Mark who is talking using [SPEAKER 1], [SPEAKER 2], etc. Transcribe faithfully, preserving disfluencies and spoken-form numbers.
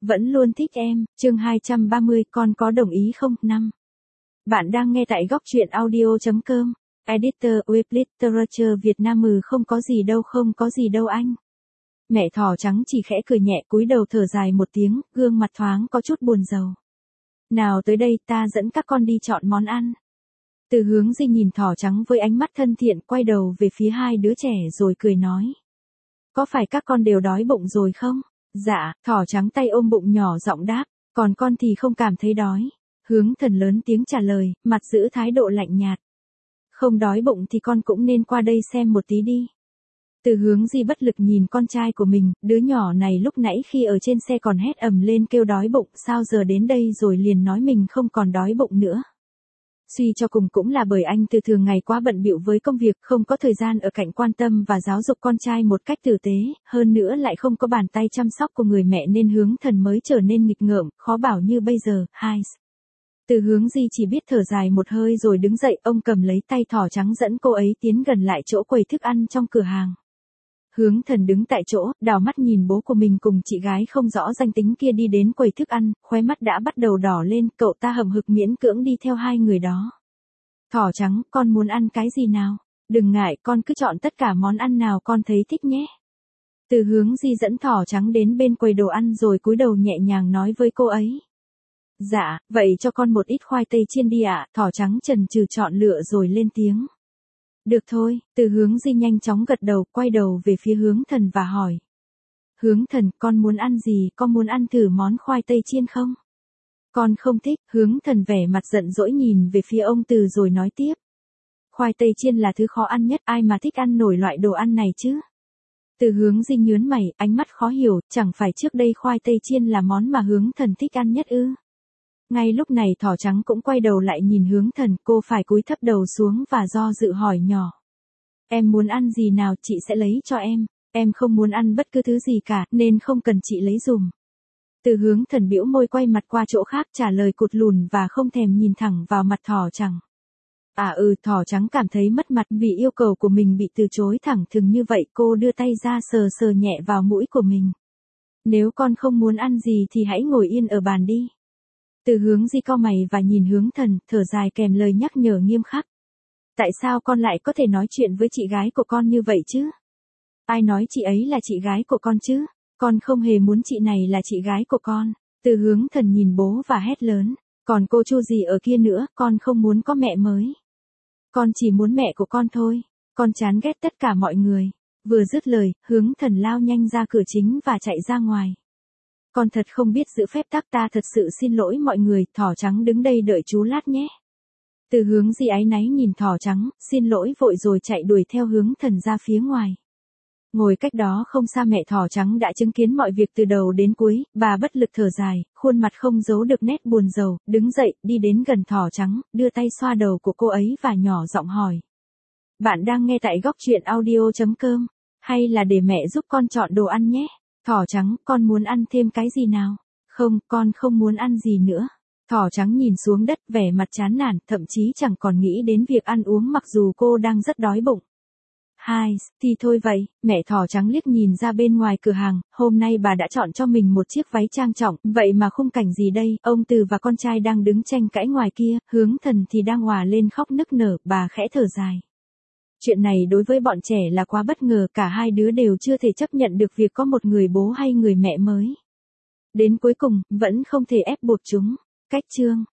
[SPEAKER 1] vẫn luôn thích em, chương hai trăm ba mươi, con có đồng ý không? năm. Bạn đang nghe tại góc truyện audio chấm com. Editor Web Literature Việt Nam. Mừ không có gì đâu, không có gì đâu anh. Mẹ thỏ trắng chỉ khẽ cười nhẹ, cúi đầu thở dài một tiếng, gương mặt thoáng có chút buồn rầu. Nào tới đây, ta dẫn các con đi chọn món ăn. Từ Hướng Di nhìn thỏ trắng với ánh mắt thân thiện, quay đầu về phía hai đứa trẻ rồi cười nói. Có phải các con đều đói bụng rồi không? Dạ, thỏ trắng tay ôm bụng nhỏ giọng đáp, còn con thì không cảm thấy đói. Hướng Thần lớn tiếng trả lời, mặt giữ thái độ lạnh nhạt. Không đói bụng thì con cũng nên qua đây xem một tí đi. Từ Hướng Di bất lực nhìn con trai của mình, đứa nhỏ này lúc nãy khi ở trên xe còn hét ầm lên kêu đói bụng, sao giờ đến đây rồi liền nói mình không còn đói bụng nữa. Suy cho cùng cũng là bởi anh từ thường ngày quá bận bịu với công việc, không có thời gian ở cạnh quan tâm và giáo dục con trai một cách tử tế, hơn nữa lại không có bàn tay chăm sóc của người mẹ nên Hướng Thần mới trở nên nghịch ngợm, khó bảo như bây giờ. Hai. Từ Hướng Di chỉ biết thở dài một hơi rồi đứng dậy, ông cầm lấy tay thỏ trắng dẫn cô ấy tiến gần lại chỗ quầy thức ăn trong cửa hàng. Hướng Thần đứng tại chỗ, đảo mắt nhìn bố của mình cùng chị gái không rõ danh tính kia đi đến quầy thức ăn, khóe mắt đã bắt đầu đỏ lên, cậu ta hậm hực miễn cưỡng đi theo hai người đó. Thỏ trắng, con muốn ăn cái gì nào? Đừng ngại, con cứ chọn tất cả món ăn nào con thấy thích nhé. Từ Hướng Di dẫn thỏ trắng đến bên quầy đồ ăn rồi cúi đầu nhẹ nhàng nói với cô ấy. Dạ, vậy cho con một ít khoai tây chiên đi ạ. Thỏ trắng chần chừ chọn lựa rồi lên tiếng. Được thôi, Từ Hướng Di nhanh chóng gật đầu, quay đầu về phía Hướng Thần và hỏi. Hướng Thần, con muốn ăn gì, con muốn ăn thử món khoai tây chiên không? Con không thích. Hướng Thần vẻ mặt giận dỗi nhìn về phía ông Từ rồi nói tiếp. Khoai tây chiên là thứ khó ăn nhất, ai mà thích ăn nổi loại đồ ăn này chứ? Từ Hướng Di nhướng mày, ánh mắt khó hiểu, chẳng phải trước đây khoai tây chiên là món mà Hướng Thần thích ăn nhất ư? Ngay lúc này thỏ trắng cũng quay đầu lại nhìn Hướng Thần, cô phải cúi thấp đầu xuống và do dự hỏi nhỏ. Em muốn ăn gì nào chị sẽ lấy cho em, em không muốn ăn bất cứ thứ gì cả nên không cần chị lấy dùm. Từ Hướng Thần bĩu môi quay mặt qua chỗ khác trả lời cụt lùn và không thèm nhìn thẳng vào mặt thỏ trắng. À ừ, thỏ trắng cảm thấy mất mặt vì yêu cầu của mình bị từ chối thẳng thừng như vậy, cô đưa tay ra sờ sờ nhẹ vào mũi của mình. Nếu con không muốn ăn gì thì hãy ngồi yên ở bàn đi. Từ Hướng Di cau mày và nhìn Hướng Thần, thở dài kèm lời nhắc nhở nghiêm khắc. Tại sao con lại có thể nói chuyện với chị gái của con như vậy chứ? Ai nói chị ấy là chị gái của con chứ? Con không hề muốn chị này là chị gái của con. Từ Hướng Thần nhìn bố và hét lớn. Còn cô Chu gì ở kia nữa, con không muốn có mẹ mới. Con chỉ muốn mẹ của con thôi. Con chán ghét tất cả mọi người. Vừa dứt lời, Hướng Thần lao nhanh ra cửa chính và chạy ra ngoài. Con thật không biết giữ phép tắc, ta thật sự xin lỗi mọi người, thỏ trắng đứng đây đợi chú lát nhé. Từ Hướng Di áy náy nhìn thỏ trắng, xin lỗi vội rồi chạy đuổi theo Hướng Thần ra phía ngoài. Ngồi cách đó không xa mẹ thỏ trắng đã chứng kiến mọi việc từ đầu đến cuối, bà bất lực thở dài, khuôn mặt không giấu được nét buồn rầu, đứng dậy, đi đến gần thỏ trắng, đưa tay xoa đầu của cô ấy và nhỏ giọng hỏi. Bạn đang nghe tại góc truyện audio chấm com, hay là để mẹ giúp con chọn đồ ăn nhé? Thỏ trắng, con muốn ăn thêm cái gì nào? Không, con không muốn ăn gì nữa. Thỏ trắng nhìn xuống đất vẻ mặt chán nản, thậm chí chẳng còn nghĩ đến việc ăn uống mặc dù cô đang rất đói bụng. Hai, thì thôi vậy, mẹ thỏ trắng liếc nhìn ra bên ngoài cửa hàng, hôm nay bà đã chọn cho mình một chiếc váy trang trọng, vậy mà khung cảnh gì đây, ông Từ và con trai đang đứng tranh cãi ngoài kia, Hướng Thần thì đang òa lên khóc nức nở, bà khẽ thở dài. Chuyện này đối với bọn trẻ là quá bất ngờ, cả hai đứa đều chưa thể chấp nhận được việc có một người bố hay người mẹ mới. Đến cuối cùng, vẫn không thể ép buộc chúng. Cách chương